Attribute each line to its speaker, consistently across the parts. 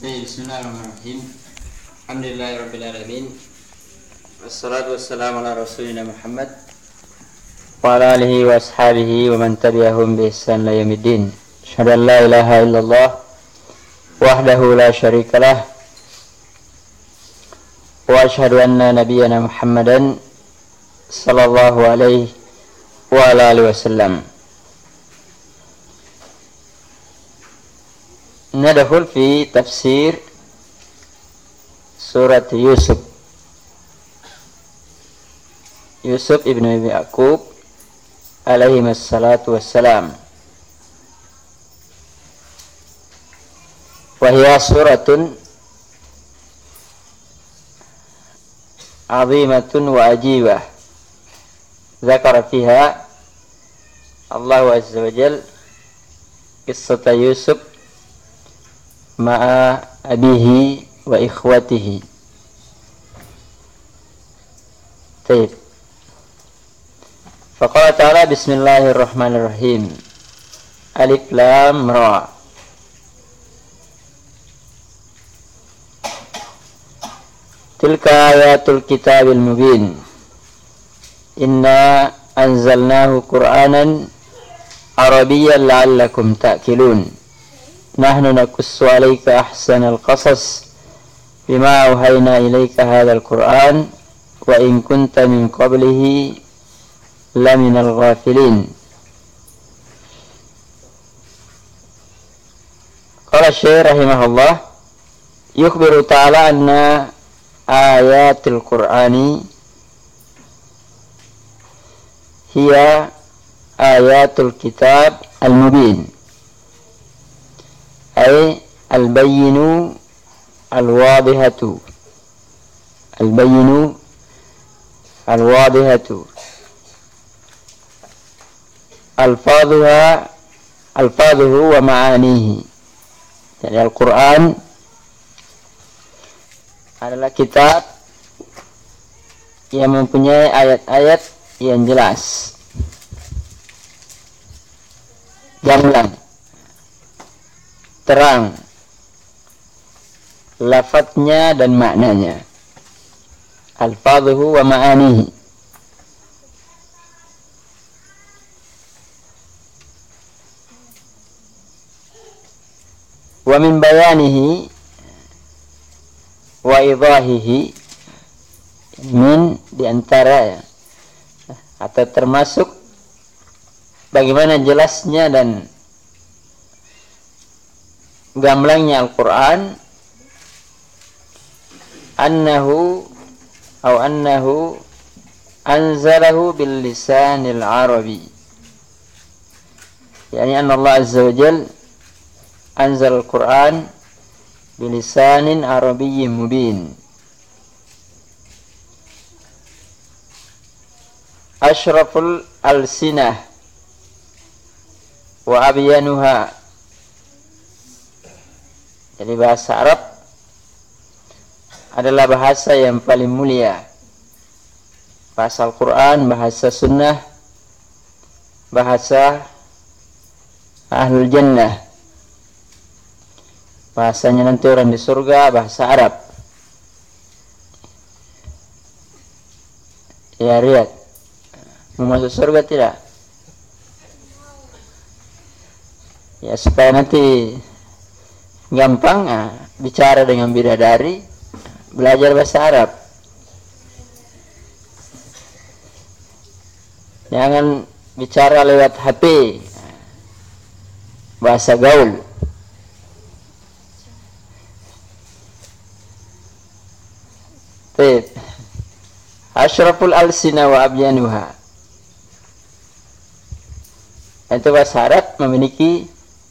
Speaker 1: Bismillahirrahmanirrahim. Alhamdulillahirabbil alamin. Wassalatu wassalamu ala rasulina Muhammad wa ala alihi wa ashabihi wa man tabi'ahum bi ihsan ila yaumiddin. Asyhadu an la ilaha illallah wahdahu la syarikalah wa asyhadu anna nabiyyana Muhammadan sallallahu alaihi wa ala alihi wasallam. ندخل في تفسير سورة يوسف ابن يعقوب عليهما الصلاة والسلام، وهي سورة عظيمة وعجيبة ذكر فيها الله عز وجل قصة يوسف ma'a abihi wa ikhwatihi. Baik. Faqala ta'ala bismillahirrahmanirrahim. Alif lam ra. Tilka ayatul kitabil mubin. Inna anzalnahu Qur'anan Arabiyyan la'allakum ta'qilun. Nahnu naqussu 'alaika ahsanal qasas bima auhayna ilaika hadzal Qur'an wa in kunta min qablihi laminal ghafilin. Qala Syekh rahimahullah, yukhbiru ta'ala anna ayatul Qur'ani hiya ayatul kitab al-mubin, ay al-bayyinu al-wadihatu, al-bayyinu al-wadihatu, alfaduhu wa ma'anihi. Jadi Al-Quran adalah kitab yang mempunyai ayat-ayat yang jelas, gamblang, terang lafadznya dan maknanya. Alfadhuhu wa ma'anihi. Wa min bayanihi wa idahihi, min diantara atau termasuk bagaimana jelasnya dan gamblangnya Al-Quran, annahu anzalahu bil lisanil arabi, yani anna Allah azza wa jal anzal Al-Quran bil lisanin arabiyyin mubin, ashraful alsinah wa abyanuha. Jadi bahasa Arab adalah bahasa yang paling mulia. Bahasa Al-Quran, bahasa Sunnah, bahasa Ahlul Jannah. Bahasanya nanti orang di surga, bahasa Arab. Ya, lihat. Mau masuk surga tidak? Ya, supaya nanti gampang bicara dengan bidadari, belajar bahasa Arab. Jangan bicara lewat HP, bahasa gaul. Baik. Ashraful alsina wa abyanuha. Itu bahasa Arab memiliki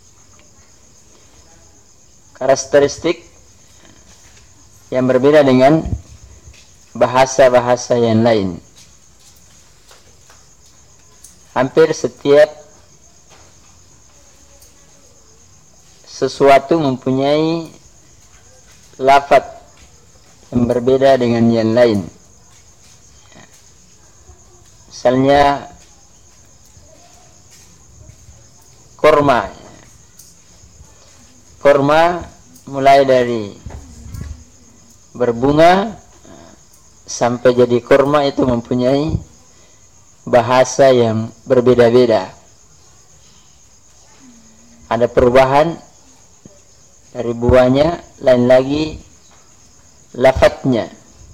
Speaker 1: karakteristik yang berbeda dengan bahasa-bahasa yang lain. Hampir setiap sesuatu mempunyai lafaz yang berbeda dengan yang lain. Misalnya kurma mulai dari berbunga sampai jadi kurma itu mempunyai bahasa yang berbeda-beda. Ada perubahan dari buahnya, lain lagi lafadznya.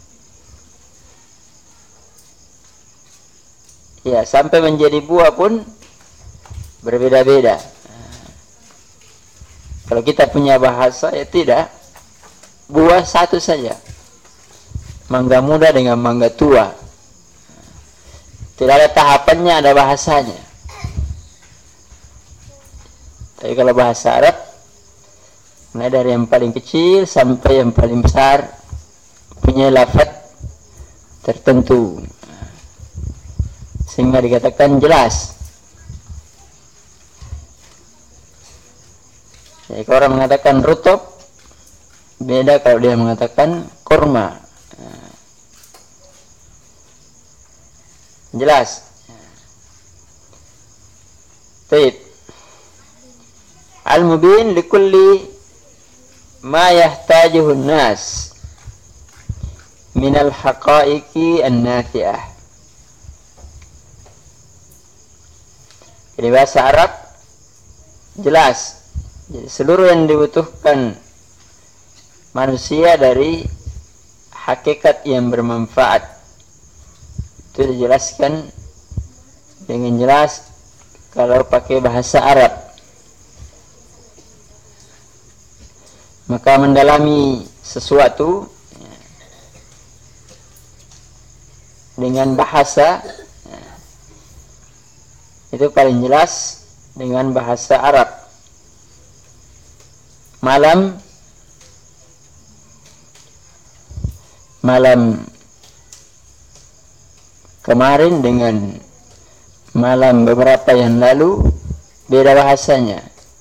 Speaker 1: Ya, sampai menjadi buah pun berbeda-beda. Kalau kita punya bahasa, ya tidak. Buah satu saja. Mangga muda dengan mangga tua. Tidak ada tahapannya, ada bahasanya. Tapi kalau bahasa Arab, mulai dari yang paling kecil sampai yang paling besar, punya lafaz tertentu. Sehingga dikatakan jelas. Jadi kalau orang mengatakan rutub, beda kalau dia mengatakan kurma. Jelas. Baik. Al-mubin likulli ma yahtajuhu an-nas min al-haqa'iqi an-nafi'ah. Jadi bahasa Arab jelas. Jadi seluruh yang dibutuhkan manusia dari hakikat yang bermanfaat itu dijelaskan dengan jelas kalau pakai bahasa Arab. Maka mendalami sesuatu dengan bahasa itu paling jelas dengan bahasa Arab. Malam kemarin dengan malam beberapa yang lalu beda bahasanya.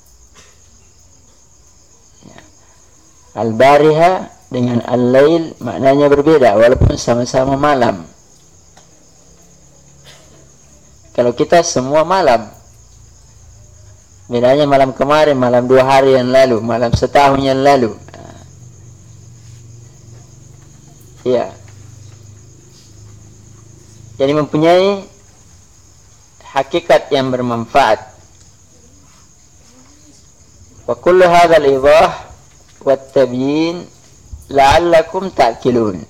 Speaker 1: Al-bariha dengan al-lail maknanya berbeda walaupun sama-sama malam. Kalau kita semua malam, bedanya malam kemarin, malam 2 hari yang lalu, malam setahun yang lalu. Ya. Jadi mempunyai hakikat yang bermanfaat. Wa kullu hadzal idah wat-tabyin la'allakum ta'qilun.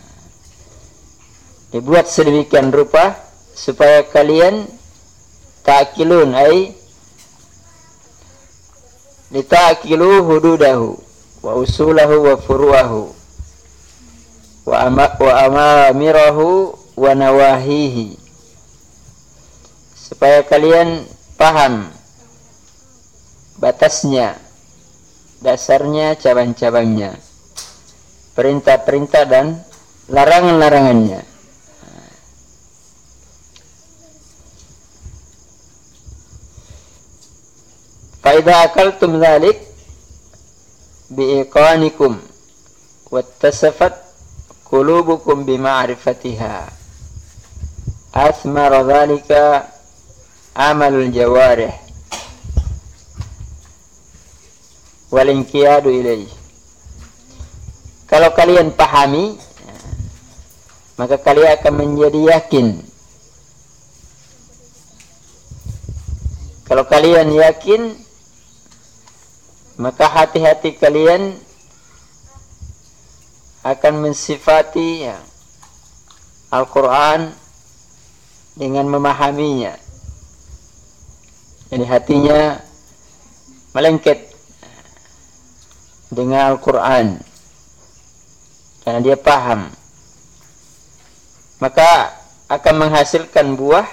Speaker 1: Dibuat sedemikian rupa supaya kalian ta'qilun, ay lita'qilu hududahu wa usulahu wa furu'ahu wa amamirahu wa nawahihi, supaya kalian paham batasnya, dasarnya, cabang-cabangnya, perintah-perintah dan larangan-larangannya. Fa idza akaltum dzalik biiqanikum wattasafat qulubukum bima'rifatiha athmara dzalika amalul jawarih walinqiyadu ilaih. Kalau kalian pahami, maka kalian akan menjadi yakin. Kalau kalian yakin, maka hati-hati kalian akan mensifati Al-Quran dengan memahaminya. Jadi hatinya melengket dengan Al-Quran karena dia paham, maka akan menghasilkan buah,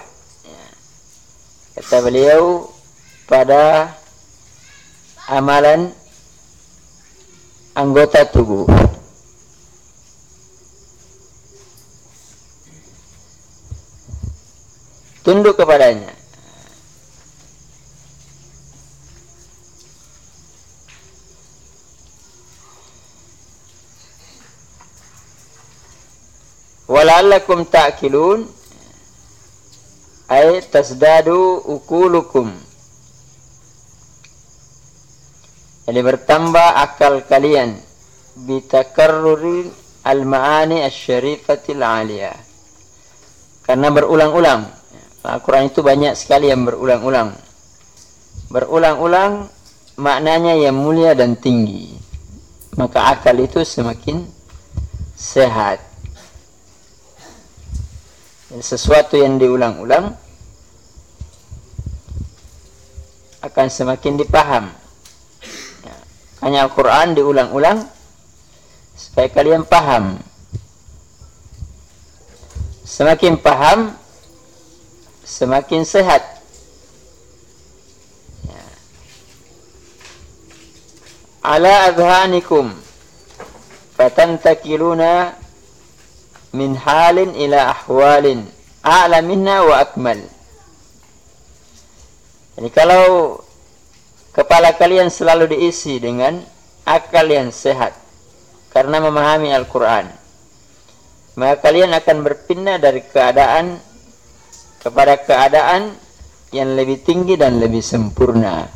Speaker 1: kata beliau, pada amalan anggota tubuh. Tunduk kepadanya. Wala'allakum ta'qilun, ay tasdadu ukulukum Jadi bertambah akal kalian bitakarruri al-ma'ani asy-syarifatil 'aliyah. Karena berulang-ulang. Al-Quran itu banyak sekali yang berulang-ulang. Berulang-ulang maknanya yang mulia dan tinggi. Maka akal itu semakin sehat. Dan sesuatu yang diulang-ulang akan semakin dipaham. Hanya Al-Quran diulang-ulang supaya kalian paham. Semakin paham, semakin sehat. Ala adhanikum fatantakiluna min halin ila ahwalin a'la minna wa akmal. Jadi kalau kepala kalian selalu diisi dengan akal yang sehat karena memahami Al-Quran, maka kalian akan berpindah dari keadaan kepada keadaan yang lebih tinggi dan lebih sempurna.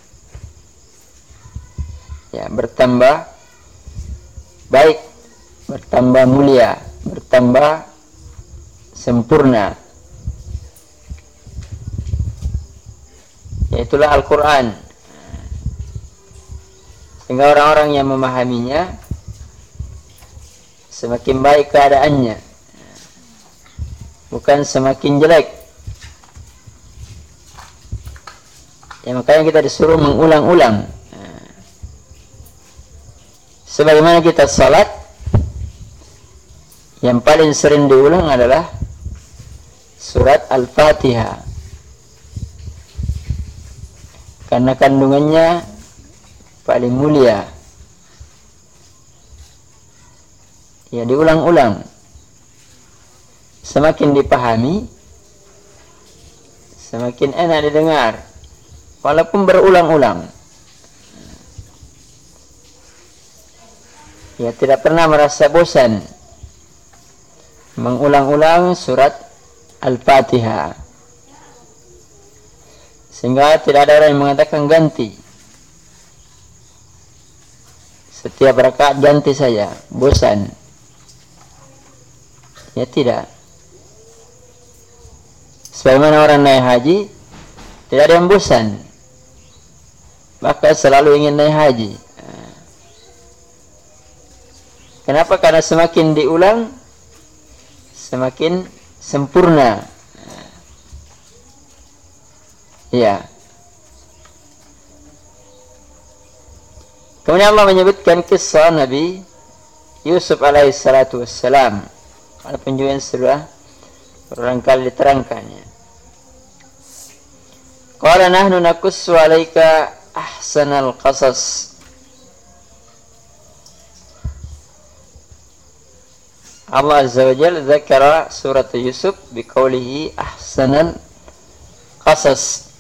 Speaker 1: Ya, bertambah baik, bertambah mulia, bertambah sempurna. Yaitulah Al-Quran. Sehingga orang-orang yang memahaminya semakin baik keadaannya, bukan semakin jelek. Ya, makanya kita disuruh mengulang-ulang. Sebagaimana kita salat, yang paling sering diulang adalah surat Al-Fatihah, karena kandungannya paling mulia. Ya, diulang-ulang. Semakin dipahami, semakin enak didengar, walaupun berulang-ulang. Ya, tidak pernah merasa bosan mengulang-ulang surat Al-Fatihah, sehingga tidak ada orang yang mengatakan ganti. Setiap rakaat ganti saja, bosan. Ya, tidak. Sebagaimana orang naik haji, tidak ada yang bosan, maka selalu ingin naik haji. Kenapa? Karena semakin diulang, semakin sempurna. Ya. Kemudian Allah menyebutkan kisah Nabi Yusuf alaihissalatu wassalam. Walaupun juga sudah berulang kali diterangkannya. Qala nahnu naqussu 'alaika ahsanal qasas. Allah Azza wa Jalla dzakara surat Yusuf biqaulihi ahsanal qasas.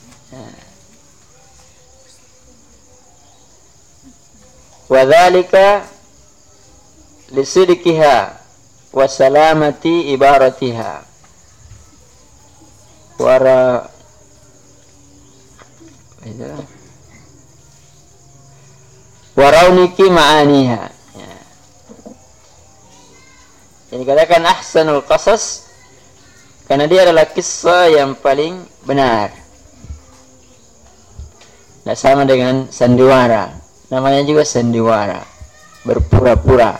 Speaker 1: Wa dzalika lisidqiha wa salamati ibaratiha wa rauniki ma'aniha. Jadi katakan ahsanul qasas karena dia adalah kisah yang paling benar. Tidak sama dengan sandiwara. Namanya juga sandiwara, berpura-pura.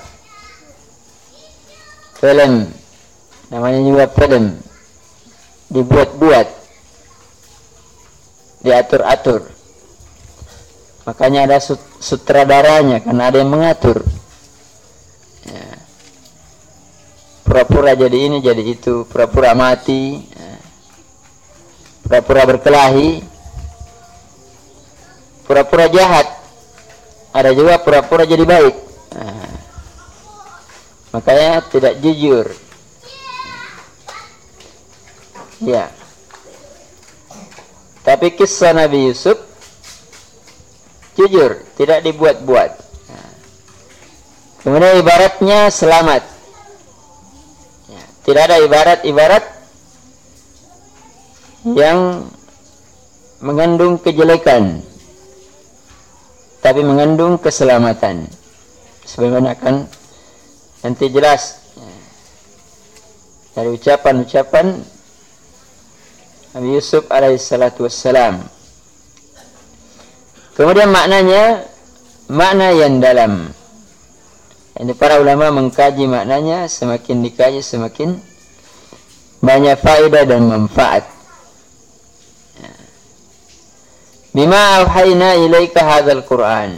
Speaker 1: Film, namanya juga film, dibuat-buat, diatur-atur. Makanya ada sutradaranya, karena ada yang mengatur. Ya. Pura-pura jadi ini, jadi itu, pura-pura mati, pura-pura berkelahi, pura-pura jahat, ada juga pura-pura jadi baik. Makanya tidak jujur. Ya. Tapi kisah Nabi Yusuf jujur, tidak dibuat-buat. Kemudian ibaratnya selamat. Tidak ada ibarat-ibarat yang mengandung kejelekan. tapi mengandung keselamatan. Sebagaimana akan nanti jelas dari ucapan-ucapan Nabi Yusuf alaihissalatu wassalam. Kemudian maknanya, makna yang dalam. Ini para ulama mengkaji maknanya, semakin dikaji semakin banyak faedah dan manfaat. Bima auhayna ilaika hadzal Qur'an.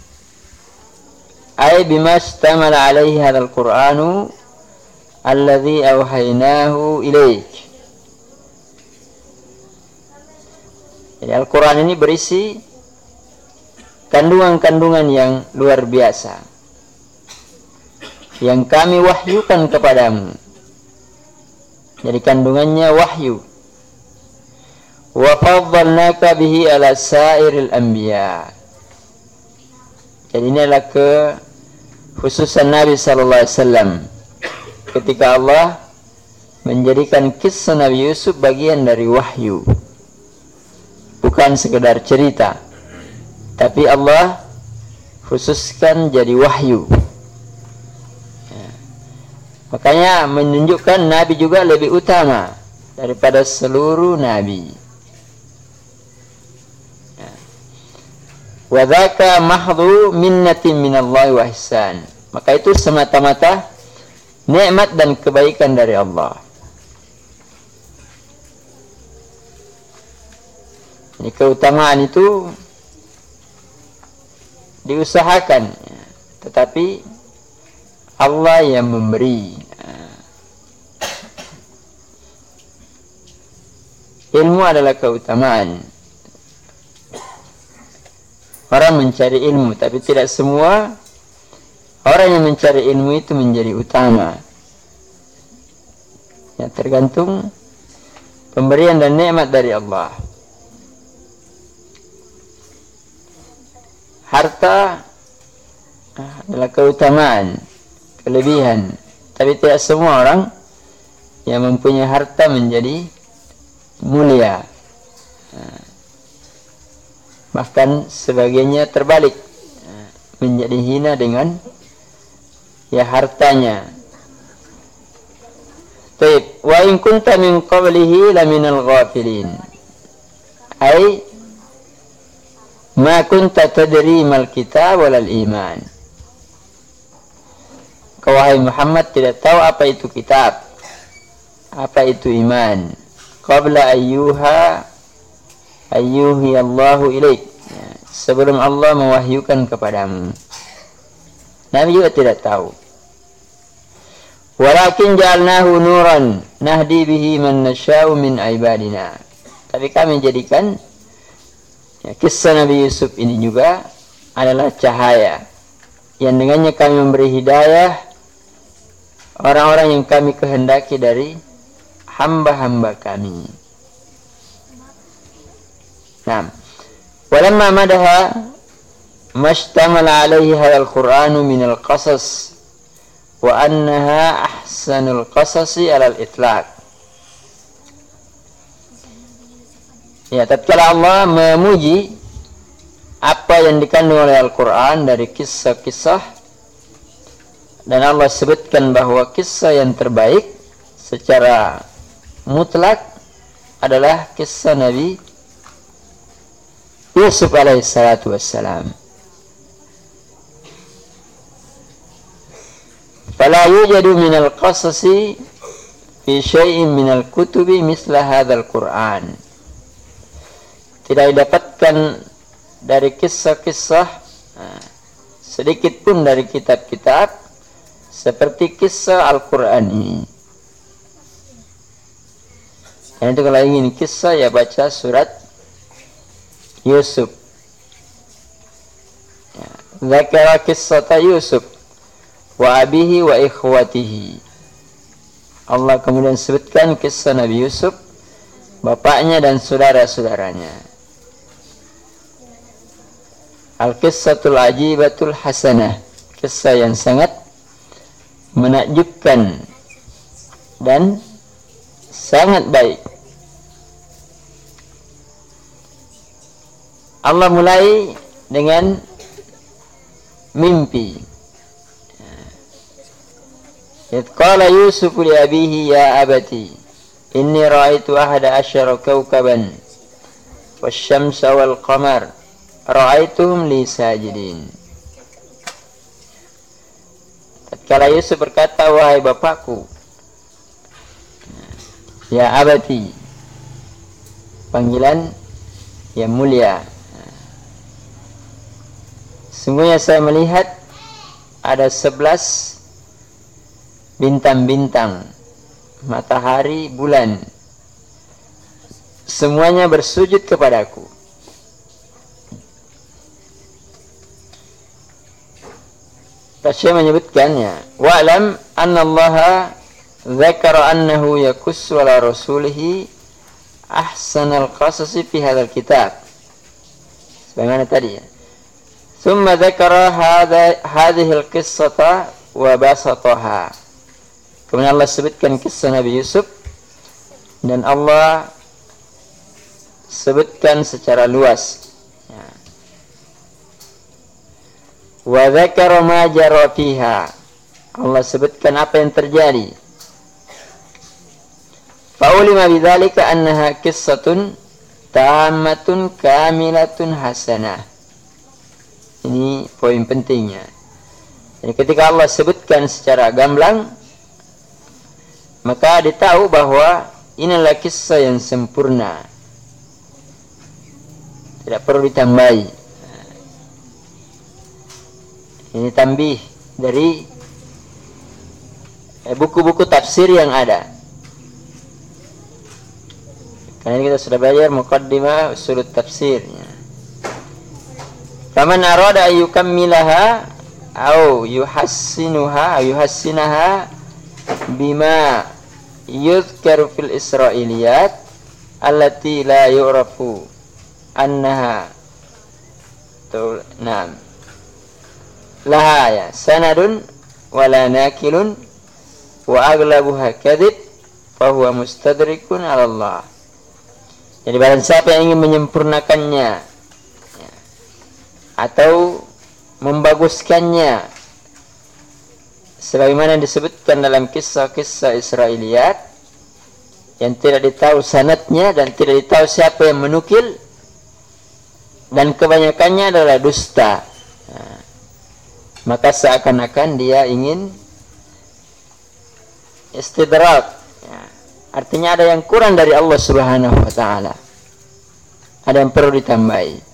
Speaker 1: Ay bima istamala alaihi hadzal Qur'anu alladzi auhaynahu ilaik. Jadi Al-Quran ini berisi kandungan-kandungan yang luar biasa yang kami wahyukan kepadamu. Jadi kandungannya wahyu. Wa faddalnaka bihi ala sairil anbiya. Jadi ini adalah kekhususan Nabi sallallahu alaihi wasallam ketika Allah menjadikan kisah Nabi Yusuf bagian dari wahyu. Bukan sekedar cerita, tapi Allah khususkan jadi wahyu. Makanya menunjukkan Nabi juga lebih utama daripada seluruh Nabi. Wa dzaka mahdhu minnatin minallahi wa ihsan. Maka itu semata-mata nikmat dan kebaikan dari Allah. Ini keutamaan itu diusahakan, tetapi Allah yang memberi. Ilmu adalah keutamaan. Orang mencari ilmu, tapi tidak semua orang yang mencari ilmu itu menjadi utama. Ya, tergantung pemberian dan nikmat dari Allah. Harta adalah keutamaan, kelebihan, tapi tidak semua orang yang mempunyai harta menjadi mulia. Bahkan sebagiannya terbalik, menjadi hina dengan ya hartanya. Taib, wa in kunta min qablihi laminal ghafilin. Ai ma kunta tadri mal kitab walal iman. Kau wahai Muhammad tidak tahu apa itu kitab, apa itu iman. Qabla ayyuhi Allahu ilaik. Sebelum Allah mewahyukan kepadamu. Nabi juga tidak tahu. Walakin ja'alnahu nuran nahdi bihi man nasha'u min ibadina. Tapi kami jadikan kisah Nabi Yusuf ini juga adalah cahaya yang dengannya kami memberi hidayah orang-orang yang kami kehendaki dari hamba-hamba kami. Nah, walamma madaha mashtamala alaihi hadzal Qur'anu minal qasas wa annaha ahsanul qasasi alal itlaq. Ya, tatkala Allah memuji apa yang dikandung oleh Al-Quran dari kisah-kisah, dan Allah sebutkan bahwa kisah yang terbaik secara mutlak adalah kisah Nabi Yusuf alaihissalatu wassalam. Fala yujadu minal qasasi fi syai'in minal kutubi misla hadzal Qur'an. Tidak didapatkan dari kisah-kisah sedikit pun dari kitab-kitab seperti kisah Al-Quran ini. Dan itu kalau ingin kisah ya baca surat Yusuf. Zakara kisah Yusuf wa abihi wa ikhwatihi. Allah kemudian sebutkan kisah Nabi Yusuf, bapaknya dan saudara-saudaranya. Al-Qissatul Ajibatul Hasanah, kisah yang sangat menakjubkan dan sangat baik. Allah mulai dengan mimpi. Idh qala Yusuf li abihi ya abati inni ra'aitu ahada asyara kawkaban wasyamsa wal qamar ra'aituhum li sajidin. Tatkala Yusuf berkata, wahai bapakku, ya abati, panggilan yang mulia, sungguhnya saya melihat ada 11 bintang-bintang, matahari, bulan, semuanya bersujud kepadaku. Rasul menyebutkannya, wa'lam anna Allah dzakara annahu yakussu ala rasulihi ahsanal qasasi fi hadzal kitab. Sebagaimana tadi ya. Tsumma dzakara hadhihi al-qissata wa basataha. Kemudian Allah sebutkan kisah Nabi Yusuf dan Allah sebutkan secara luas. Wa dzakara ma jara fiha. Allah sebutkan apa yang terjadi. Fa ulima bidzalika annaha qissatun tammatun kamilatun hasanah. Ini poin pentingnya. Jadi ketika Allah sebutkan secara gamblang, maka ditahu bahwa inilah kisah yang sempurna, tidak perlu ditambahi. Ini tambih dari buku-buku tafsir yang ada. Karena kita sudah belajar muqaddimah usulut tafsirnya. Faman arada ayyukammilaha au yuhassinuha yuhassinaha bima yuzkaru fil israiliyat allati la yu'rafu annaha laha ya sanadun wala nakilun wa aglabuha kadhib fa huwa mustadrikun 'ala Allah. Jadi barang siapa yang ingin menyempurnakannya ya, atau membaguskannya sebagaimana yang disebutkan dalam kisah-kisah Israiliyat yang tidak ditahu sanadnya dan tidak ditahu siapa yang menukil, dan kebanyakannya adalah dusta, nah, maka seakan-akan dia ingin istidrak, ya, artinya ada yang kurang dari Allah Subhanahu wa ta'ala, ada yang perlu ditambahi.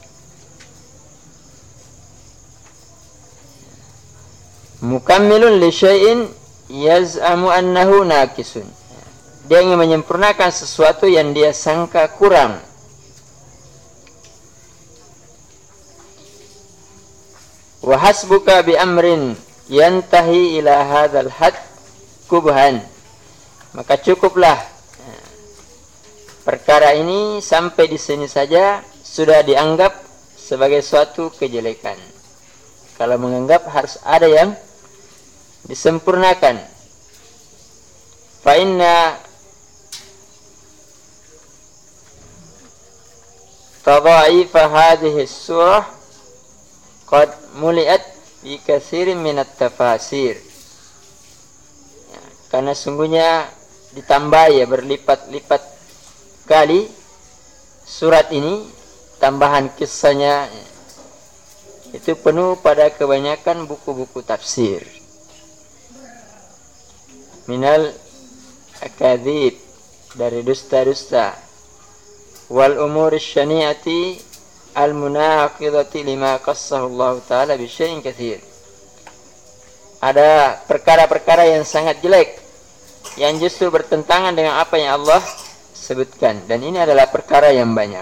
Speaker 1: Mukammilun li syai'in yaz'amu annahu naqisun. Dia ingin menyempurnakan sesuatu yang dia sangka kurang. Wa hasbuka bi amrin yantahi ila hadzal had kubhan. Maka cukuplah perkara ini sampai di sini saja sudah dianggap sebagai suatu kejelekan. Kalau menganggap harus ada yang disempurnakan. Fa inna tadha'ifa hadhihi surah qad muli'at bi katsirin min at-tafasir. Ya, karena sungguhnya ditambah ya berlipat-lipat kali surat ini, tambahan kisahnya itu penuh pada kebanyakan buku-buku tafsir. Minal akadzib, dari dusta-dusta, wal umur syani'ati al munaqidati lima qassahu Allah taala bi syai'in katsir. Ada perkara-perkara yang sangat jelek yang justru bertentangan dengan apa yang Allah sebutkan, dan ini adalah perkara yang banyak.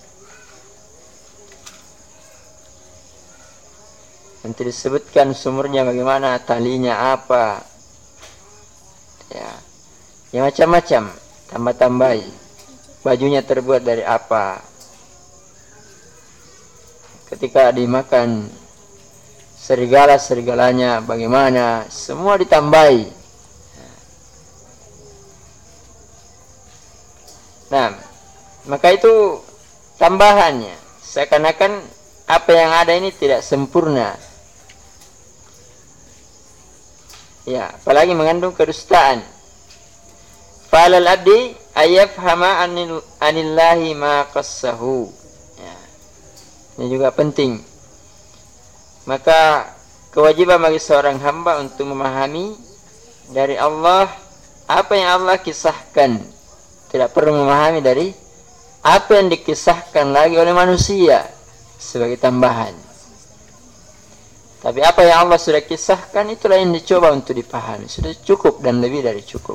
Speaker 1: Nanti disebutkan sumbernya bagaimana, talinya apa, ya macam-macam, tambah-tambahi. Bajunya terbuat dari apa, ketika dimakan serigala-serigalanya bagaimana, semua ditambahi. Nah, maka itu tambahannya, seakan-akan apa yang ada ini tidak sempurna. Ya, apalagi mengandung kedustaan. Falal abdi ayafhama anillahi ma qassahu. Ya. Ini juga penting. Maka kewajiban bagi seorang hamba untuk memahami dari Allah apa yang Allah kisahkan. Tidak perlu memahami dari apa yang dikisahkan lagi oleh manusia sebagai tambahan. Tapi apa yang Allah sudah kisahkan itulah yang dicoba untuk dipahami. Sudah cukup dan lebih dari cukup.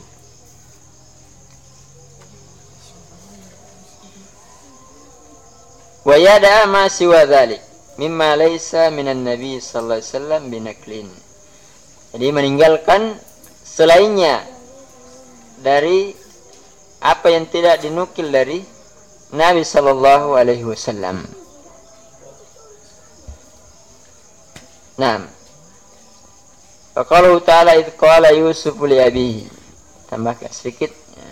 Speaker 1: Wa yada'a ma siwa dhalik mimma laysa minan nabi sallallahu alaihi wasallam binaklin. Jadi meninggalkan selainnya dari apa yang tidak dinukil dari Nabi sallallahu alaihi wasallam. Naam. Wa qalu ta'ala idh qala Yusuf li abihi. Tambahkan sedikit.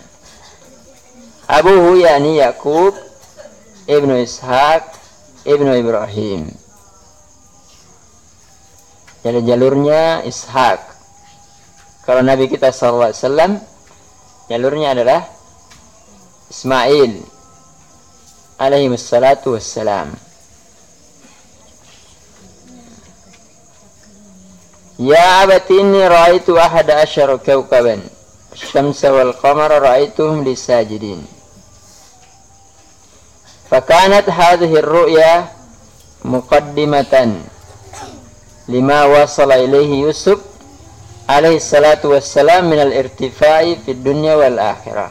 Speaker 1: Abuhu yakni Yakub ibnu Ishaq ibnu Ibrahim. Jadi jalurnya Ishaq. Kalau Nabi kita sallallahu alaihi wasallam jalurnya adalah Ismail alaihi wassalatu wassalam. Ya abati inni ra'aitu ahada asyara kawkaban asy-syamsa wal qamara ra'aituhum li sajidin. Fakanat hadhihi ar-ru'ya muqaddimatan lima wasala ilaihi Yusuf alaihi salatu wassalam min al-irtifa'i fid dunya wal akhirah.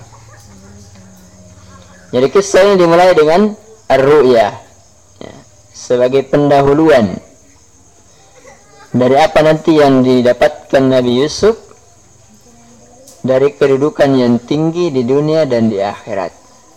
Speaker 1: Jadi kisah ini dimulai dengan ar-ru'ya, ya, sebagai pendahuluan dari apa nanti yang didapatkan Nabi Yusuf dari kedudukan yang tinggi di dunia dan di akhirat.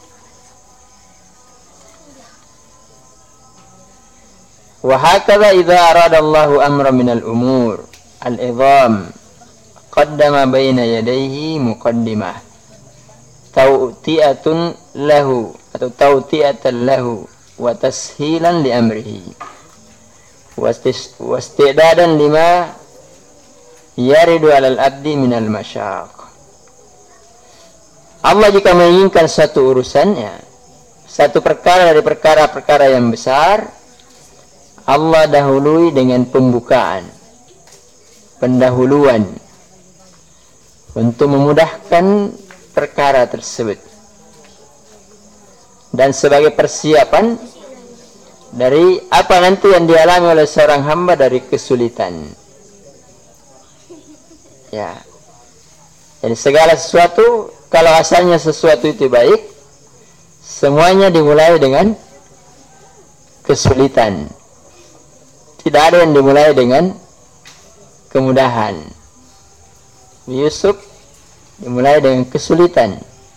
Speaker 1: Wa hakadha idza arada Allahu amra min al-umur al-idham qaddama baina yadayhi muqaddimah tawti'atun lahu atau tawti'atan lahu wa tashilan li amrihi wastidadan lima yaridu alal abdi minal masyaq. Allah jika menginginkan satu urusannya, satu perkara dari perkara-perkara yang besar, Allah dahului dengan pembukaan, pendahuluan untuk memudahkan perkara tersebut dan sebagai persiapan dari apa nanti yang dialami oleh seorang hamba dari kesulitan. Ya. Jadi segala sesuatu, kalau asalnya sesuatu itu baik, semuanya dimulai dengan kesulitan. Tidak ada yang dimulai dengan kemudahan. Yusuf dimulai dengan kesulitan.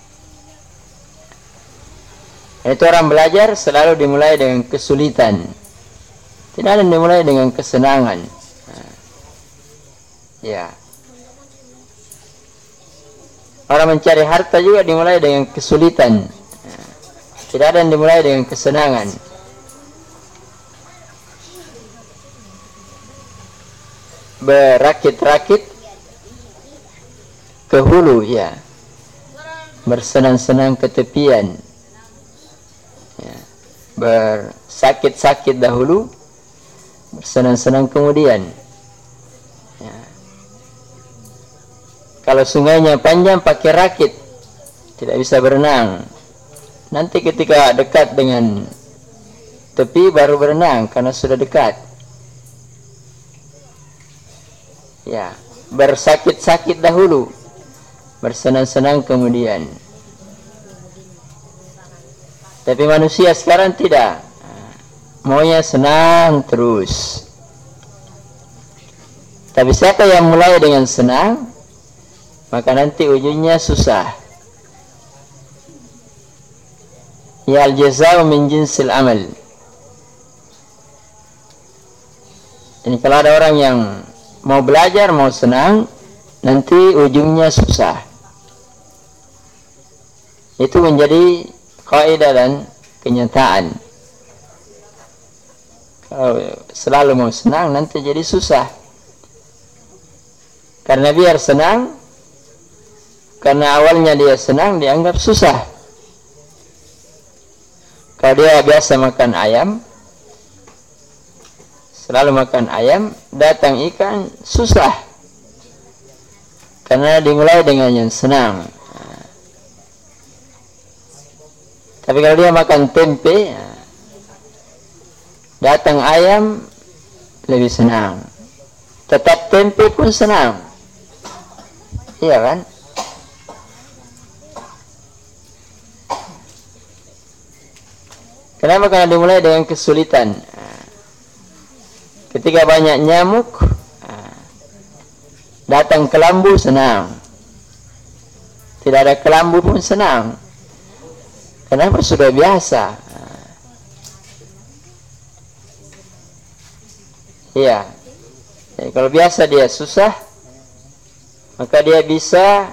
Speaker 1: Itu orang belajar selalu dimulai dengan kesulitan. Tidak ada yang dimulai dengan kesenangan. Ya. Orang mencari harta juga dimulai dengan kesulitan. Tidak ada yang dimulai dengan kesenangan. Berakit-rakit ke hulu, ya. Bersenang-senang ke tepian. Ya. Bersakit-sakit dahulu, bersenang-senang kemudian. Ya. Kalau sungainya panjang pakai rakit, tidak bisa berenang. Nanti ketika dekat dengan tepi baru berenang karena sudah dekat. Ya, bersakit-sakit dahulu, bersenang-senang kemudian. Tapi manusia sekarang tidak, maunya senang terus. Tapi siapa yang mulai dengan senang, maka nanti ujungnya susah. Ya al-jazaa min jinsil amal. Ini kalau ada orang yang mau belajar, mau senang, nanti ujungnya susah. Itu menjadi kaidah dan kenyataan. Kalau selalu mau senang, nanti jadi susah. Karena biar senang, karena awalnya dia senang dianggap susah. Kalau dia biasa makan ayam, selalu makan ayam, datang ikan susah. Karena dimulai dengan yang senang. Tapi kalau dia makan tempe, datang ayam lebih senang. Tetap tempe pun senang. Iya kan? Kenapa? Karena dimulai dengan kesulitan. Ketika banyak nyamuk, datang kelambu senang. Tidak ada kelambu pun senang. Kenapa? Sudah biasa. Iya. Jadi kalau biasa dia susah, maka dia bisa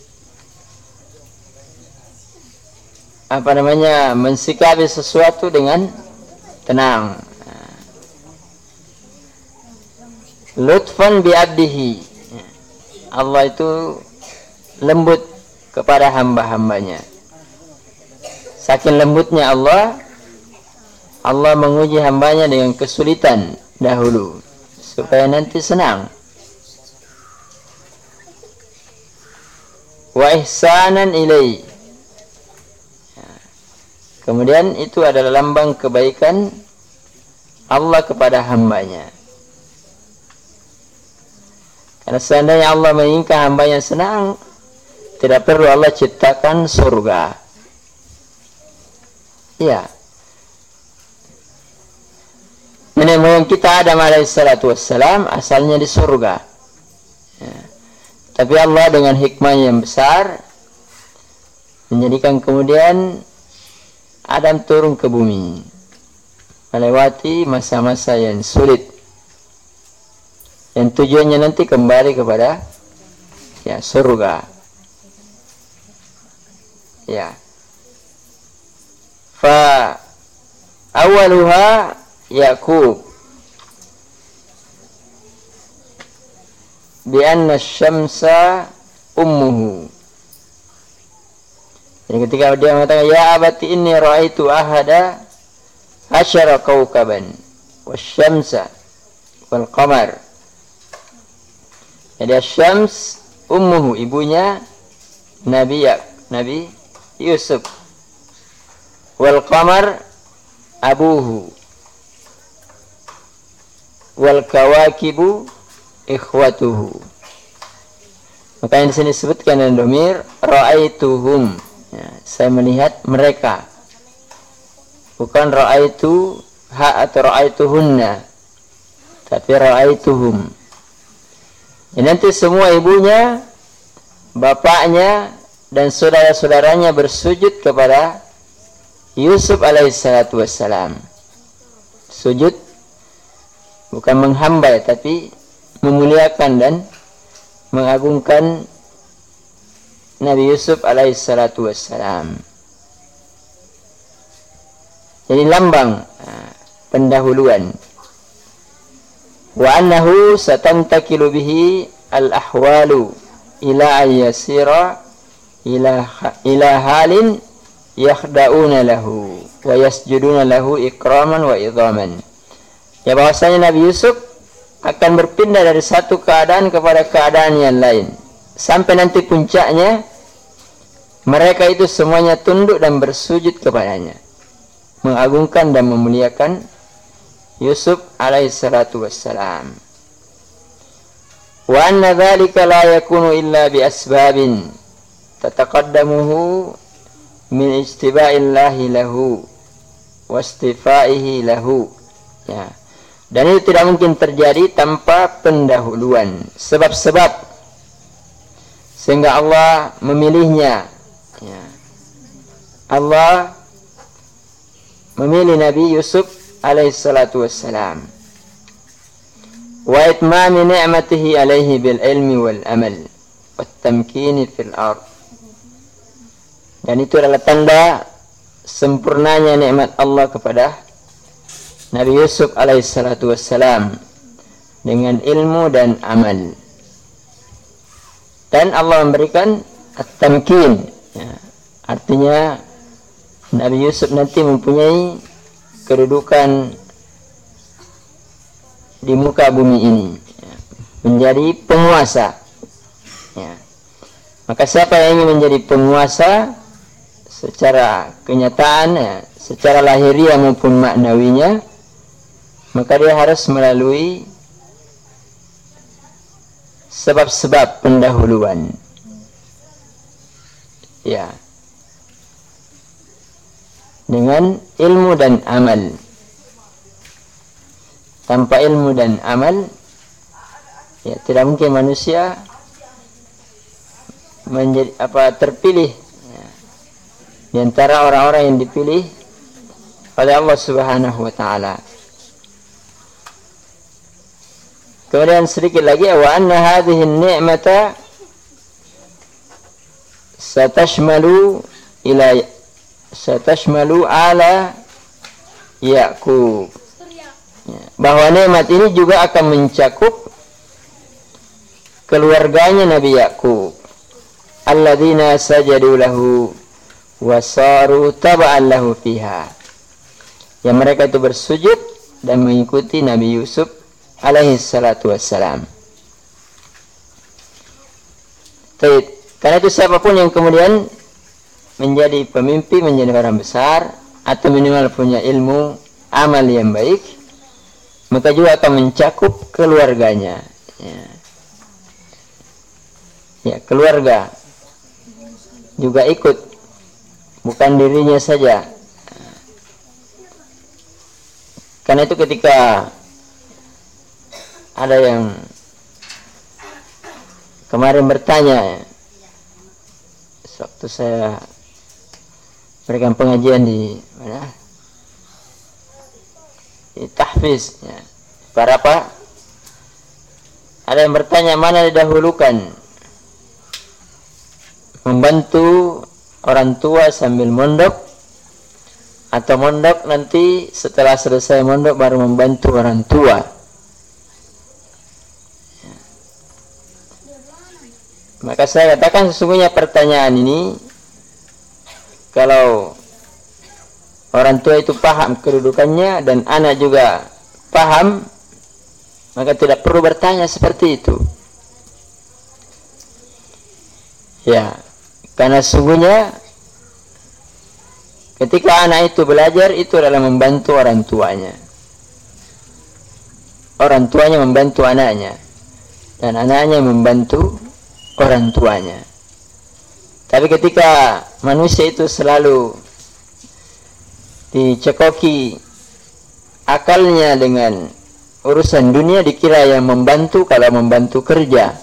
Speaker 1: mensikapi sesuatu dengan tenang. Lutfan bi abdihi. Allah itu lembut kepada hamba-hambanya. Saking lembutnya Allah menguji hambanya dengan kesulitan dahulu supaya nanti senang. Wa ihsanan ilai. Kemudian itu adalah lambang kebaikan Allah kepada hambanya. Karena seandainya Allah menginginkan hambanya senang, tidak perlu Allah ciptakan surga. Ya. Nenek moyang kita Adam alaihissalatu wassalam asalnya di surga. Ya. Tapi Allah dengan hikmahnya yang besar menjadikan kemudian Adam turun ke bumi, melewati masa-masa yang sulit, yang tujuannya nanti kembali kepada surga. Ya. Fa awaluha Yaqub bi anna asy-syamsa ummuhu. Jadi ketika dia mengatakan ya abati inni ra'aitu ahada asyara kawkaban wasyamsa wal qamar. Jadi asy-syams ummuhu, ibunya Nabi Yusuf. Wal qamar abuhu. Wal kawakibu ikhwatuhu. Maka yang di sini disebutkan dengan dhamir ra'aituhum. Ya, saya melihat mereka. Bukan ra'aitu ha atau ra'aituhunna, tapi ra'aituhum. Ya, nanti semua ibunya, bapaknya dan saudara-saudaranya bersujud kepada Yusuf alaihissalatu wassalam. Sujud bukan menghamba, tapi memuliakan dan mengagungkan Nabi Yusuf alaihissalatu wassalam. Jadi lambang pendahuluan. Wa annahu satantakilu bihi al-ahwalu ila ayyasira ila halin yakhda'una lahu wa yasjuduna lahu ikraman wa idhaman. Ya, bahwasanya Nabi Yusuf akan berpindah dari satu keadaan kepada keadaan yang lain, sampai nanti puncaknya mereka itu semuanya tunduk dan bersujud kepadanya, mengagungkan dan memuliakan Yusuf alaihissalatu wassalam. Wa anna dhalika la yakunu illa bi asbabin tataqaddamuhu min istiba'illahi lahu wa istifaihi lahu. Ya. Dan itu tidak mungkin terjadi tanpa pendahuluan, sebab-sebab sehingga Allah memilihnya. Ya. Allah memilih Nabi Yusuf alaihissalatu wassalam wa itmami ni'matihi alaihi bil ilmi wal amal wat tamkini fil ard. Dan itu adalah tanda sempurnanya nikmat Allah kepada Nabi Yusuf alaihissalatu wassalam dengan ilmu dan amal. Dan Allah memberikan at-tamkin, ya, artinya Nabi Yusuf nanti mempunyai kedudukan di muka bumi ini, ya, menjadi penguasa, ya. Maka siapa yang ingin menjadi penguasa secara kenyataan, ya, secara lahiriah maupun maknawinya, maka dia harus melalui sebab-sebab pendahuluan, ya, dengan ilmu dan amal. Tanpa ilmu dan amal, ya, tidak mungkin manusia menjadi terpilih, ya, di antara orang-orang yang dipilih oleh Allah Subhanahu wa taala. Kemudian sedikit lagi, wa anna hadhihi an-ni'mata satashmalu ala Yaqub. Bahwa nikmat ini juga akan mencakup keluarganya Nabi Yaqub. Alladzina sajadu lahu wa saru taba'an lahu fiha. Yang mereka itu bersujud dan mengikuti Nabi Yusuf alaihi salatu wassalam. Karena itu siapapun yang kemudian menjadi pemimpin, menjadi orang besar, atau minimal punya ilmu amal yang baik, maka juga akan mencakup keluarganya, ya. Ya, keluarga juga ikut, bukan dirinya saja. Karena itu ketika ada yang kemarin bertanya, waktu saya berikan pengajian di mana? Di tahfiz, ya. Para apa? Ada yang bertanya mana didahulukan, membantu orang tua sambil mondok, atau mondok nanti setelah selesai mondok baru membantu orang tua. Ya. Maka saya katakan sesungguhnya pertanyaan ini, kalau orang tua itu paham kedudukannya dan anak juga paham, maka tidak perlu bertanya seperti itu. Ya, karena sesungguhnya ketika anak itu belajar, itu adalah membantu orang tuanya. Orang tuanya membantu anaknya, dan anaknya membantu orang tuanya. Tapi ketika manusia itu selalu dicekoki akalnya dengan urusan dunia, dikira yang membantu kalau membantu kerja,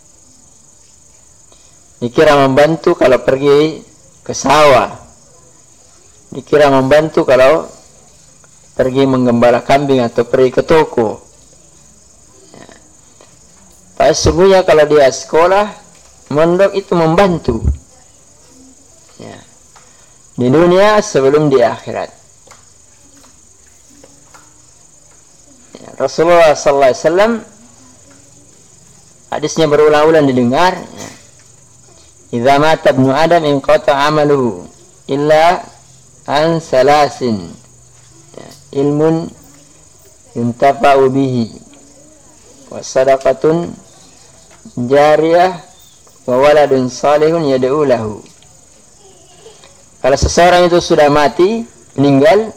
Speaker 1: dikira membantu kalau pergi ke sawah, dikira membantu kalau pergi menggembala kambing atau pergi ke toko. Ya. Tapi sesungguhnya kalau dia sekolah, mondok itu membantu, ya, di dunia sebelum di akhirat. Rasulullah sallallahu alaihi wasallam, hadisnya berulang-ulang didengar, ya. Idza mata ibnu adam inqata amaluhu illa an salasin, ya, ilmun yuntafa'u bihi wa sadaqatun jariyah wa waladun salihun yad'u lahu. Kalau seseorang itu sudah mati, meninggal,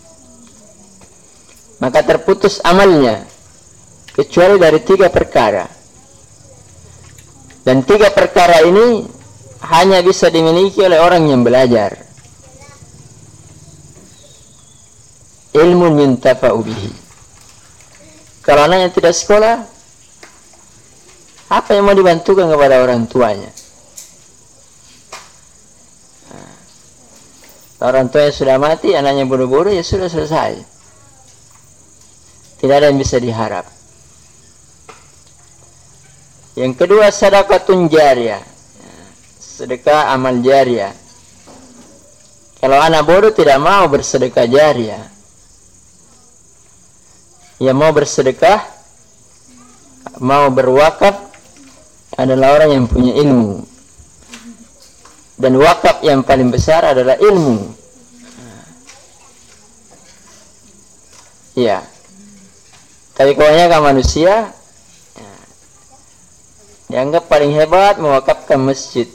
Speaker 1: maka terputus amalnya kecuali dari 3 perkara. Dan 3 perkara ini hanya bisa dimiliki oleh orang yang belajar. Ilmun yuntafa'u bihi. Kalau anaknya tidak sekolah, apa yang mau dibantukan kepada orang tuanya? Orang tuanya sudah mati, anaknya bodoh-bodoh, ya sudah selesai. Tidak ada yang bisa diharap. Yang kedua, sedekatun jariyah, sedekah amal jariyah. Kalau anak bodoh tidak mau bersedekah jariyah, ia mau bersedekah, mau berwakaf adalah orang yang punya ilmu, dan wakaf yang paling besar adalah ilmu. Ya, tapi kebanyakan manusia dianggap paling hebat mewakafkan masjid.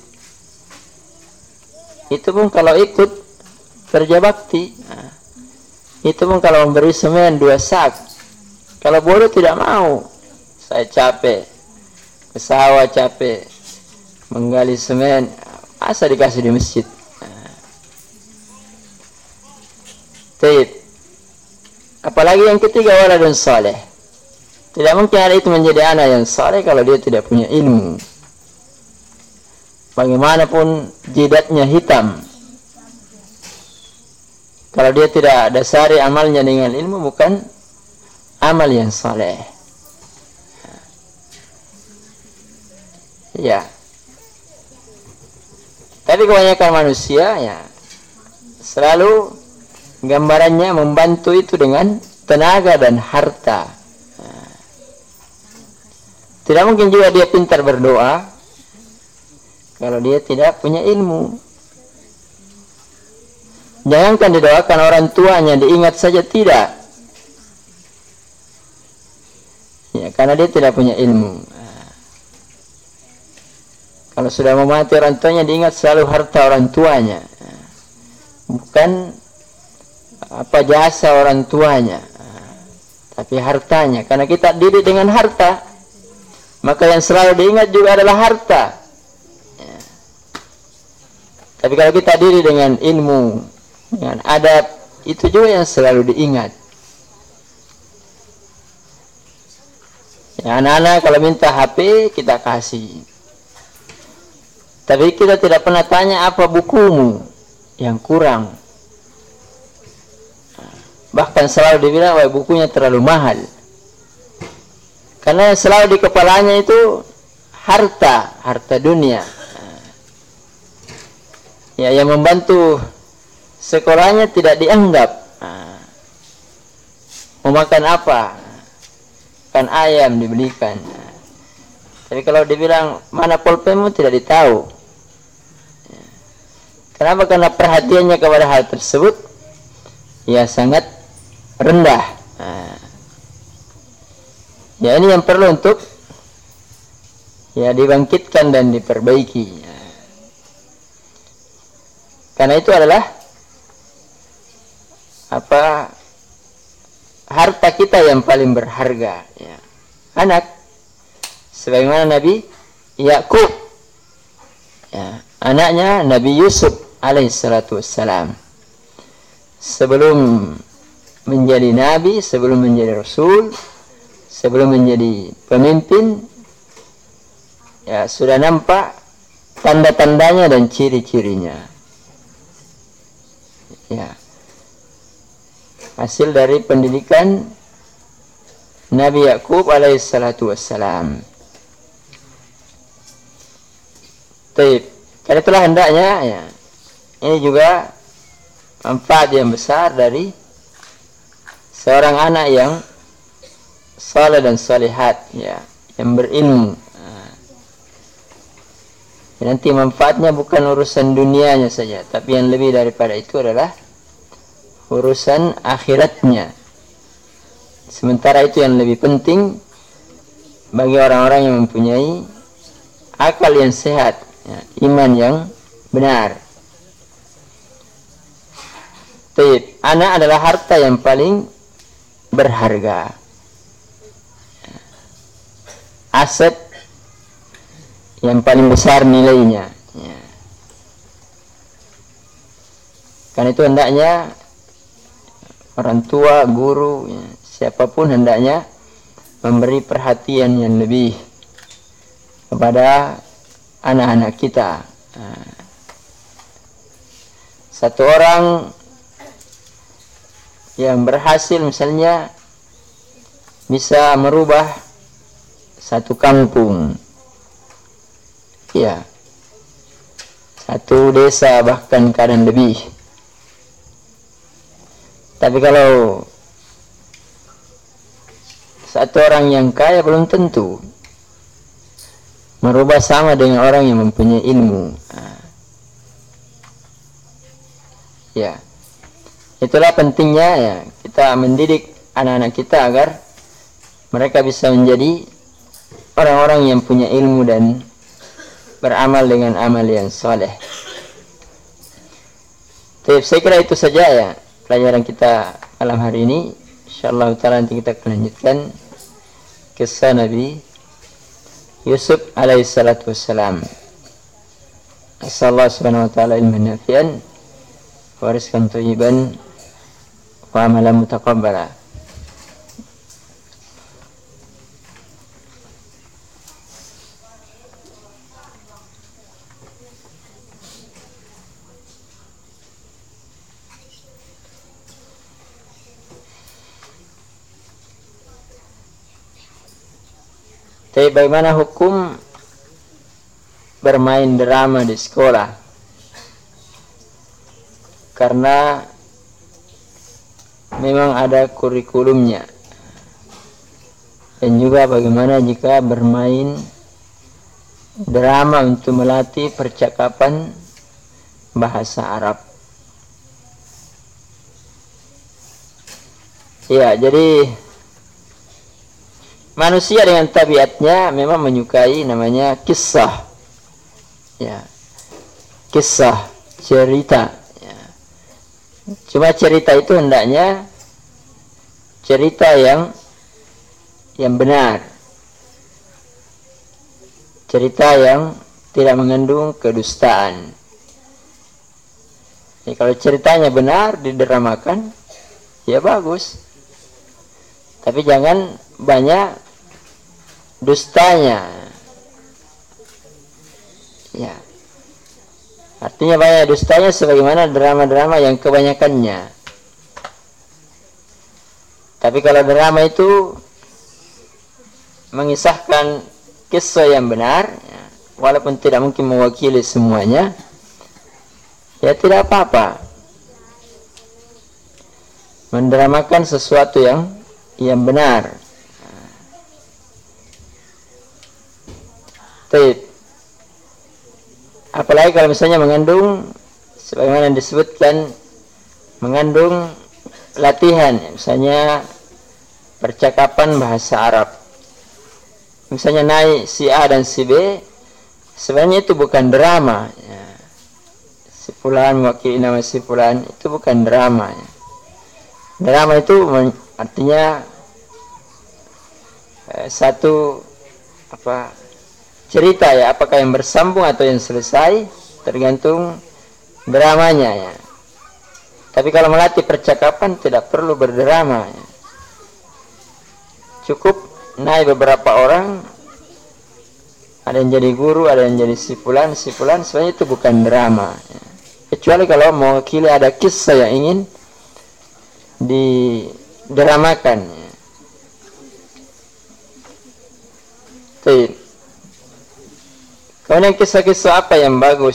Speaker 1: Itu pun kalau ikut kerja bakti. Itu pun kalau memberi semen 2 sak. Kalau bodoh tidak mau. Saya capek ke sawah, capek menggali semen, masa dikasih di masjid. Baik. Apalagi yang ketiga, waladun saleh. Tidak mungkin ada itu menjadi anak yang saleh kalau dia tidak punya ilmu. Bagaimanapun jidatnya hitam, kalau dia tidak dasari amalnya dengan ilmu, bukan amal yang saleh. Ya. Tapi kebanyakan manusia ya selalu gambarannya membantu itu dengan tenaga dan harta. Tidak mungkin juga dia pintar berdoa kalau dia tidak punya ilmu. Jangankan didoakan orang tuanya, diingat saja tidak. Ya, karena dia tidak punya ilmu. Kalau sudah mau mati orang tuanya, diingat selalu harta orang tuanya, bukan apa jasa orang tuanya, tapi hartanya. Karena kita didik dengan harta, maka yang selalu diingat juga adalah harta. Tapi kalau kita didik dengan ilmu, dengan adab, itu juga yang selalu diingat. Ya, anak-anak kalau minta HP kita kasih, tapi kita tidak pernah tanya apa bukumu yang kurang. Bahkan selalu dibilang wah bukunya terlalu mahal, karena yang selalu di kepalanya itu harta dunia. Ya, yang membantu sekolahnya tidak dianggap. Mau makan apa? Kan ayam dibelikan. Tapi kalau dibilang mana pulpenmu, tidak ditahu. Kenapa? Karena perhatiannya kepada hal tersebut ya sangat rendah. Ya, ini yang perlu untuk ya dibangkitkan dan diperbaiki. Karena itu adalah apa, harta kita yang paling berharga. Ya. Anak, sebagaimana Nabi Yakub, ya, anaknya Nabi Yusuf alaihissalatu wassalam, sebelum menjadi nabi, sebelum menjadi rasul, sebelum menjadi pemimpin, ya sudah nampak tanda-tandanya dan ciri-cirinya. Ya, hasil dari pendidikan Nabi Yakub alaihissalatu wassalam. Baik, karena itulah hendaknya ya, ini juga manfaat yang besar dari seorang anak yang saleh dan salihat, ya, yang berilmu. Nanti manfaatnya bukan urusan dunianya saja, tapi yang lebih daripada itu adalah urusan akhiratnya. Sementara itu yang lebih penting bagi orang-orang yang mempunyai akal yang sehat, ya, iman yang benar. Baik, anak adalah harta yang paling berharga, aset yang paling besar nilainya. Ya. Karena itu hendaknya orang tua, guru, ya, siapapun hendaknya memberi perhatian yang lebih kepada anak-anak kita. Satu orang yang berhasil misalnya bisa merubah satu kampung, ya, satu desa, bahkan kadang lebih. Tapi kalau satu orang yang kaya belum tentu. merubah sama dengan orang yang mempunyai ilmu. Ya, itulah pentingnya ya kita mendidik anak-anak kita agar mereka bisa menjadi orang-orang yang punya ilmu dan beramal dengan amal yang saleh. Saya kira itu saja ya pelajaran kita malam hari ini. Insyaallah taala nanti kita akan lanjutkan kisah Nabi Yusuf alaihi salatu wassalam. Asallahu subhanahu wa ta'ala ilman nafi'an wa rizqan thayyiban wa amalan mutaqabbala. Tapi bagaimana hukum bermain drama di sekolah? Karena memang ada kurikulumnya. Dan juga bagaimana jika bermain drama untuk melatih percakapan bahasa Arab. Ya, jadi manusia dengan tabiatnya memang menyukai namanya kisah, ya, kisah, cerita. Ya. Cuma cerita itu hendaknya cerita yang benar, cerita yang tidak mengandung kedustaan. Jadi kalau ceritanya benar didramakan, ya bagus. Tapi jangan banyak dustanya, ya. Artinya banyak dustanya sebagaimana drama-drama yang kebanyakannya. Tapi kalau drama itu mengisahkan kisah yang benar, ya, walaupun tidak mungkin mewakili semuanya, ya tidak apa-apa. Mendramakan sesuatu yang benar. Apalagi kalau misalnya mengandung, sebagaimana disebutkan, mengandung latihan, misalnya percakapan bahasa Arab. Misalnya naik si A dan si B, sebenarnya itu bukan drama. Ya. Si fulan mewakili nama si fulan, itu bukan drama. Ya. Drama itu artinya satu cerita, ya, apakah yang bersambung atau yang selesai tergantung dramanya, ya. Tapi kalau melatih percakapan tidak perlu berdrama, ya. Cukup naik beberapa orang, ada yang jadi guru, ada yang jadi si fulan, sebenarnya itu bukan drama, ya. Kecuali kalau mewakili ada kisah yang ingin didramakan, ya. Kemudian kisah-kisah apa yang bagus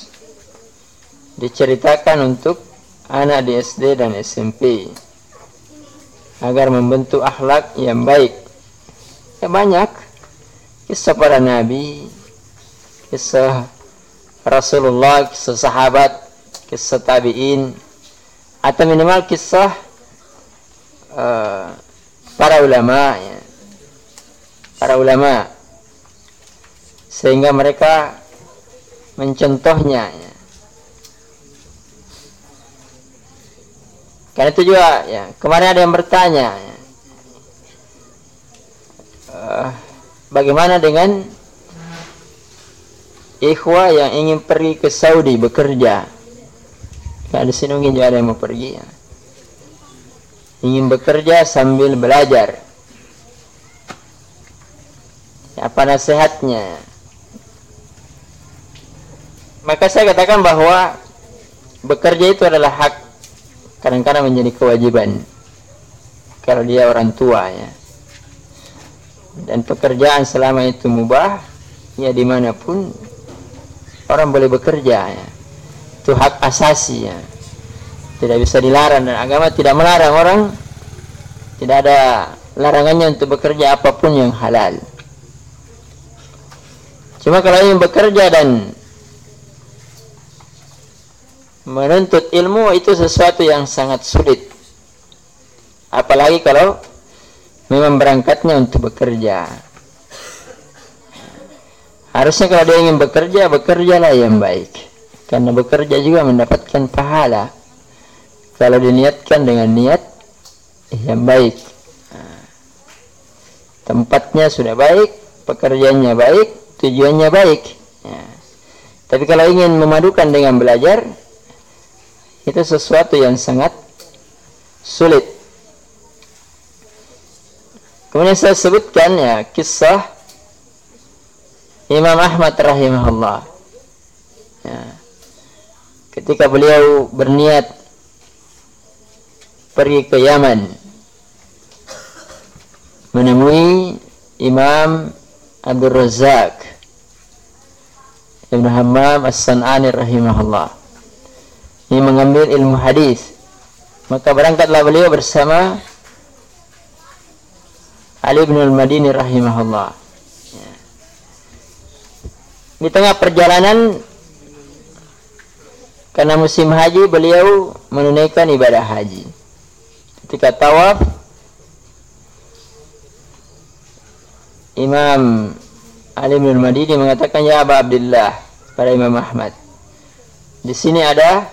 Speaker 1: diceritakan untuk anak di SD dan SMP agar membentuk akhlak yang baik? Ya banyak. Kisah para nabi, kisah Rasulullah, kisah sahabat, kisah tabi'in, atau minimal kisah para ulama, ya. Para ulama, sehingga mereka mencontohnya, ya. Karena itu juga, ya, kemarin ada yang bertanya, ya, bagaimana dengan ikhwah yang ingin pergi ke Saudi bekerja? Nah, di sini mungkin juga ada yang mau pergi, ya. Ingin bekerja sambil belajar. Ya, apa nasihatnya? Maka saya katakan bahwa bekerja itu adalah hak, kadang-kadang menjadi kewajiban kalau dia orang tua, ya. Dan pekerjaan selama itu mubah, ya, dimanapun orang boleh bekerja, ya. Itu hak asasi, ya. Tidak bisa dilarang, dan agama tidak melarang orang. Tidak ada larangannya untuk bekerja apapun yang halal. Cuma kalau ingin bekerja dan menuntut ilmu itu sesuatu yang sangat sulit. Apalagi kalau memang berangkatnya untuk bekerja. Harusnya kalau dia ingin bekerja, bekerjalah yang baik. Karena bekerja juga mendapatkan pahala kalau diniatkan dengan niat yang baik. Tempatnya sudah baik, pekerjaannya baik, tujuannya baik. Tapi kalau ingin memadukan dengan belajar, itu sesuatu yang sangat sulit. Kemudian saya sebutkan ya kisah Imam Ahmad rahimahullah. Ya. Ketika beliau berniat pergi ke Yaman menemui Imam Abdul Razak Ibn Hammam As-San'ani rahimahullah, ini mengambil ilmu hadis. Maka berangkatlah beliau bersama Ali bin Al-Madini rahimahullah. Di tengah perjalanan, karena musim haji, beliau menunaikan ibadah haji. Ketika tawaf, Imam Ali bin Al-Madini mengatakan, "Ya Aba Abdullah," pada Imam Ahmad, "di sini ada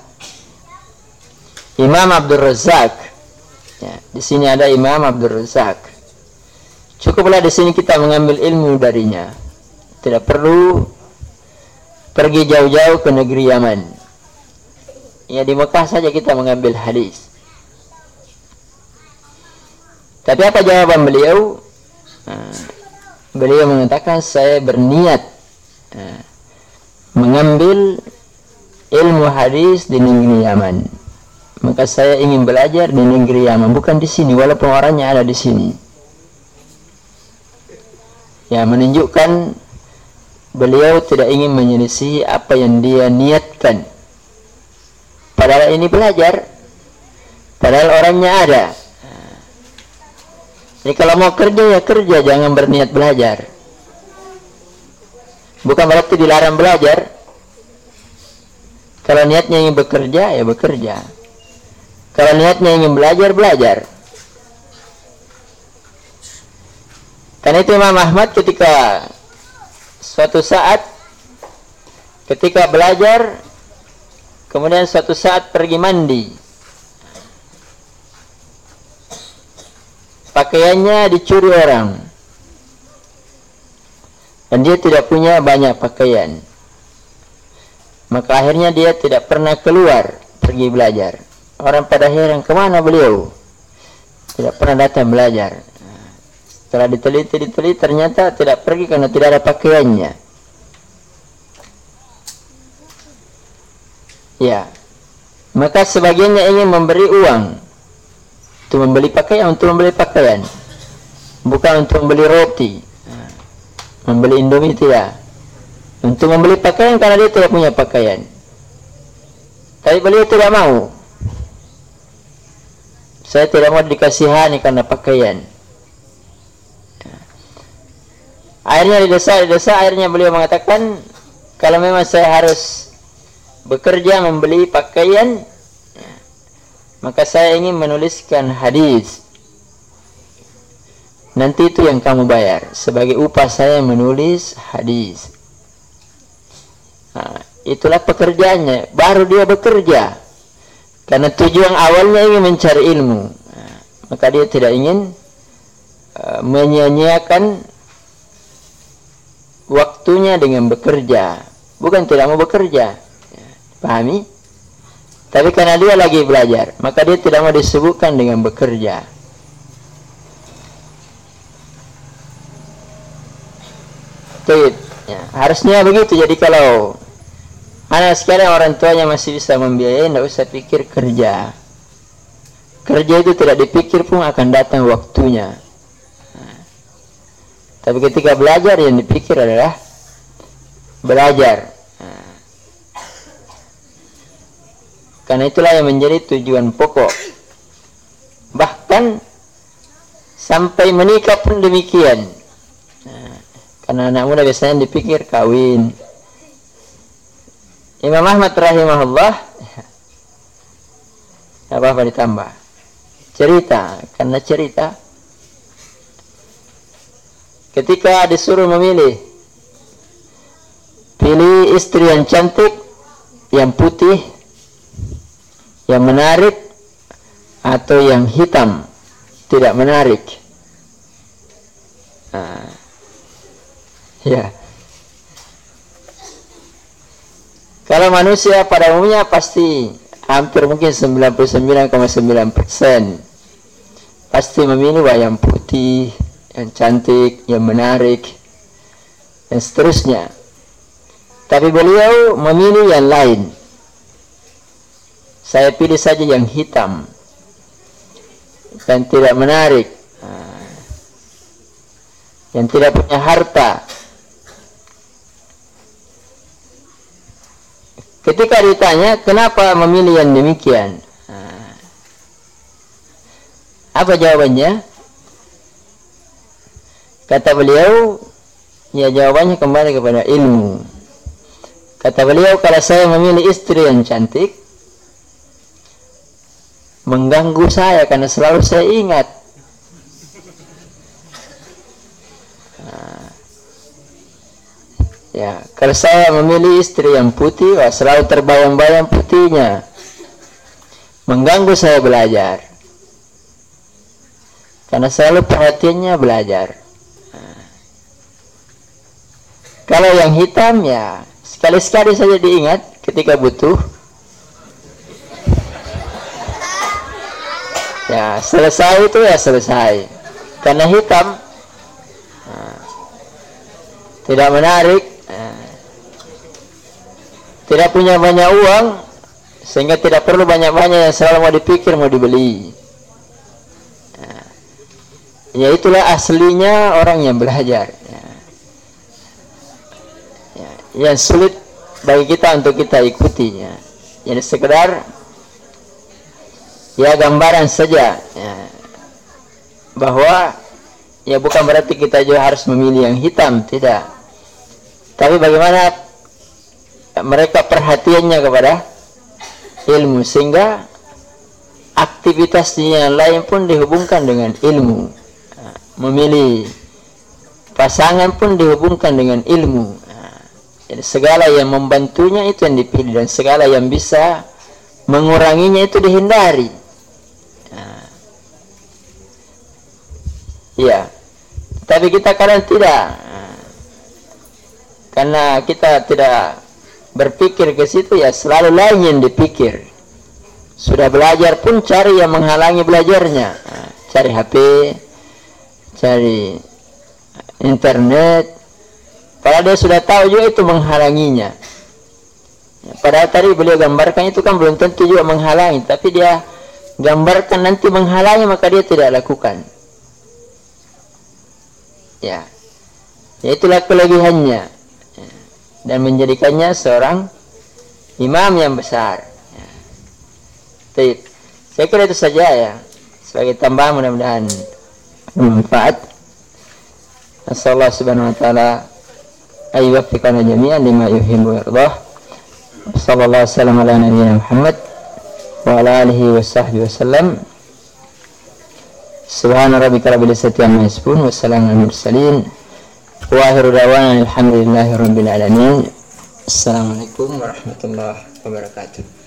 Speaker 1: Imam Abdul Razak. Ya, di sini ada Imam Abdul Razak. Cukuplah di sini kita mengambil ilmu darinya. Tidak perlu pergi jauh-jauh ke negeri Yaman. Ya, di Mekah saja kita mengambil hadis." Tapi apa jawaban beliau? Beliau mengatakan, "Saya berniat mengambil ilmu hadis di negeri Yaman. Maka saya ingin belajar di negeri Yaman, bukan di sini, walaupun orangnya ada di sini." Ya, menunjukkan beliau tidak ingin menyelisih apa yang dia niatkan. Padahal ini belajar, padahal orangnya ada. Jadi kalau mau kerja ya kerja, jangan berniat belajar. Bukan berarti dilarang belajar. Kalau niatnya ingin bekerja ya bekerja. Kalau niatnya ingin belajar, belajar. Karena itu Imam Ahmad ketika suatu saat ketika belajar, kemudian suatu saat pergi mandi, pakaiannya dicuri orang, dan dia tidak punya banyak pakaian. Maka akhirnya dia tidak pernah keluar pergi belajar. Orang pada heran, kemana beliau? Tidak pernah datang belajar. Setelah diteliti, ternyata tidak pergi karena tidak ada pakaiannya. Ya, maka sebagiannya ingin memberi uang untuk membeli pakaian, bukan untuk membeli roti, membeli Indomie, tidak. Untuk membeli pakaian karena dia tidak punya pakaian. Tapi beliau tidak mau. Saya tidak mau dikasihani karena pakaian. Akhirnya didesa, akhirnya beliau mengatakan, kalau memang saya harus bekerja membeli pakaian, maka saya ingin menuliskan hadis. Nanti itu yang kamu bayar sebagai upah saya menulis hadis. Nah, itulah pekerjaannya. Baru dia bekerja. Karena tujuan awalnya ingin mencari ilmu. Nah, maka dia tidak ingin menyia-nyiakan waktunya dengan bekerja. Bukan tidak mau bekerja. Pahami? Tapi karena dia lagi belajar, maka dia tidak mau disebutkan dengan bekerja. Ya, harusnya begitu. Jadi kalau anak sekarang orang tuanya masih bisa membiayai, tidak usah pikir kerja. Kerja itu tidak dipikir pun akan datang waktunya. Tapi ketika belajar, yang dipikir adalah belajar. Karena itulah yang menjadi tujuan pokok. Bahkan sampai menikah pun demikian. Karena anak muda biasanya dipikir kawin. Imam Ahmad rahimahullah, apa ditambah? Cerita, karena cerita. Ketika disuruh memilih, pilih istri yang cantik, yang putih, yang menarik, atau yang hitam, tidak menarik. Ya. Kalau manusia pada umumnya pasti hampir mungkin 99,9% pasti memilih yang putih, yang cantik, yang menarik, dan seterusnya. Tapi beliau memilih yang lain. Saya pilih saja yang hitam dan tidak menarik, yang tidak punya harta. Ketika ditanya kenapa memilih yang demikian, apa jawabannya? Kata beliau, ya jawabannya kembali kepada ilmu. Kata beliau, kalau saya memilih istri yang cantik, mengganggu saya karena selalu saya ingat. Ya, kalau saya memilih istri yang putih, selalu terbayang-bayang putihnya, mengganggu saya belajar, karena selalu perhatiannya belajar. Kalau yang hitam, ya sekali-sekali saja diingat ketika butuh. Ya selesai itu ya selesai. Karena hitam, tidak menarik, tidak punya banyak uang, sehingga tidak perlu banyak-banyak yang selalu mau dipikir mau dibeli. Ya itulah aslinya orang yang belajar. Yang sulit bagi kita untuk kita ikutinya. Jadi sekedar ya gambaran saja, ya, bahwa ya bukan berarti kita juga harus memilih yang hitam, tidak. Tapi bagaimana mereka perhatiannya kepada ilmu, sehingga aktivitasnya yang lain pun dihubungkan dengan ilmu. Memilih pasangan pun dihubungkan dengan ilmu. Jadi segala yang membantunya itu yang dipilih, dan segala yang bisa menguranginya itu dihindari. Ya, tapi kita kadang tidak, karena kita tidak berpikir ke situ, ya selalu lain yang dipikir. Sudah belajar pun cari yang menghalangi belajarnya, cari HP, cari internet. Padahal dia sudah tahu juga itu menghalanginya. Padahal tadi beliau gambarkan itu kan belum tentu juga menghalangi, tapi dia gambarkan nanti menghalangi, maka dia tidak lakukan. Ya, itulah kelebihannya, dan menjadikannya seorang imam yang besar. Saya kira itu saja ya, sebagai tambahan, mudah-mudahan bermanfaat. Assalamualaikum subhanahu wa ta'ala ayyuwaffiqana jami'an lima yuhibbu wa yardah. Sallallahu alaihi wasallam ala nabiyyina Muhammad wa ala alihi wa sahbihi wasallam. Subhana rabbika rabbil izzati amma yasifun wa salamun alal mursalin wa akhiru da'wana alhamdulillahi rabbil alamin. Assalamualaikum warahmatullahi wabarakatuh.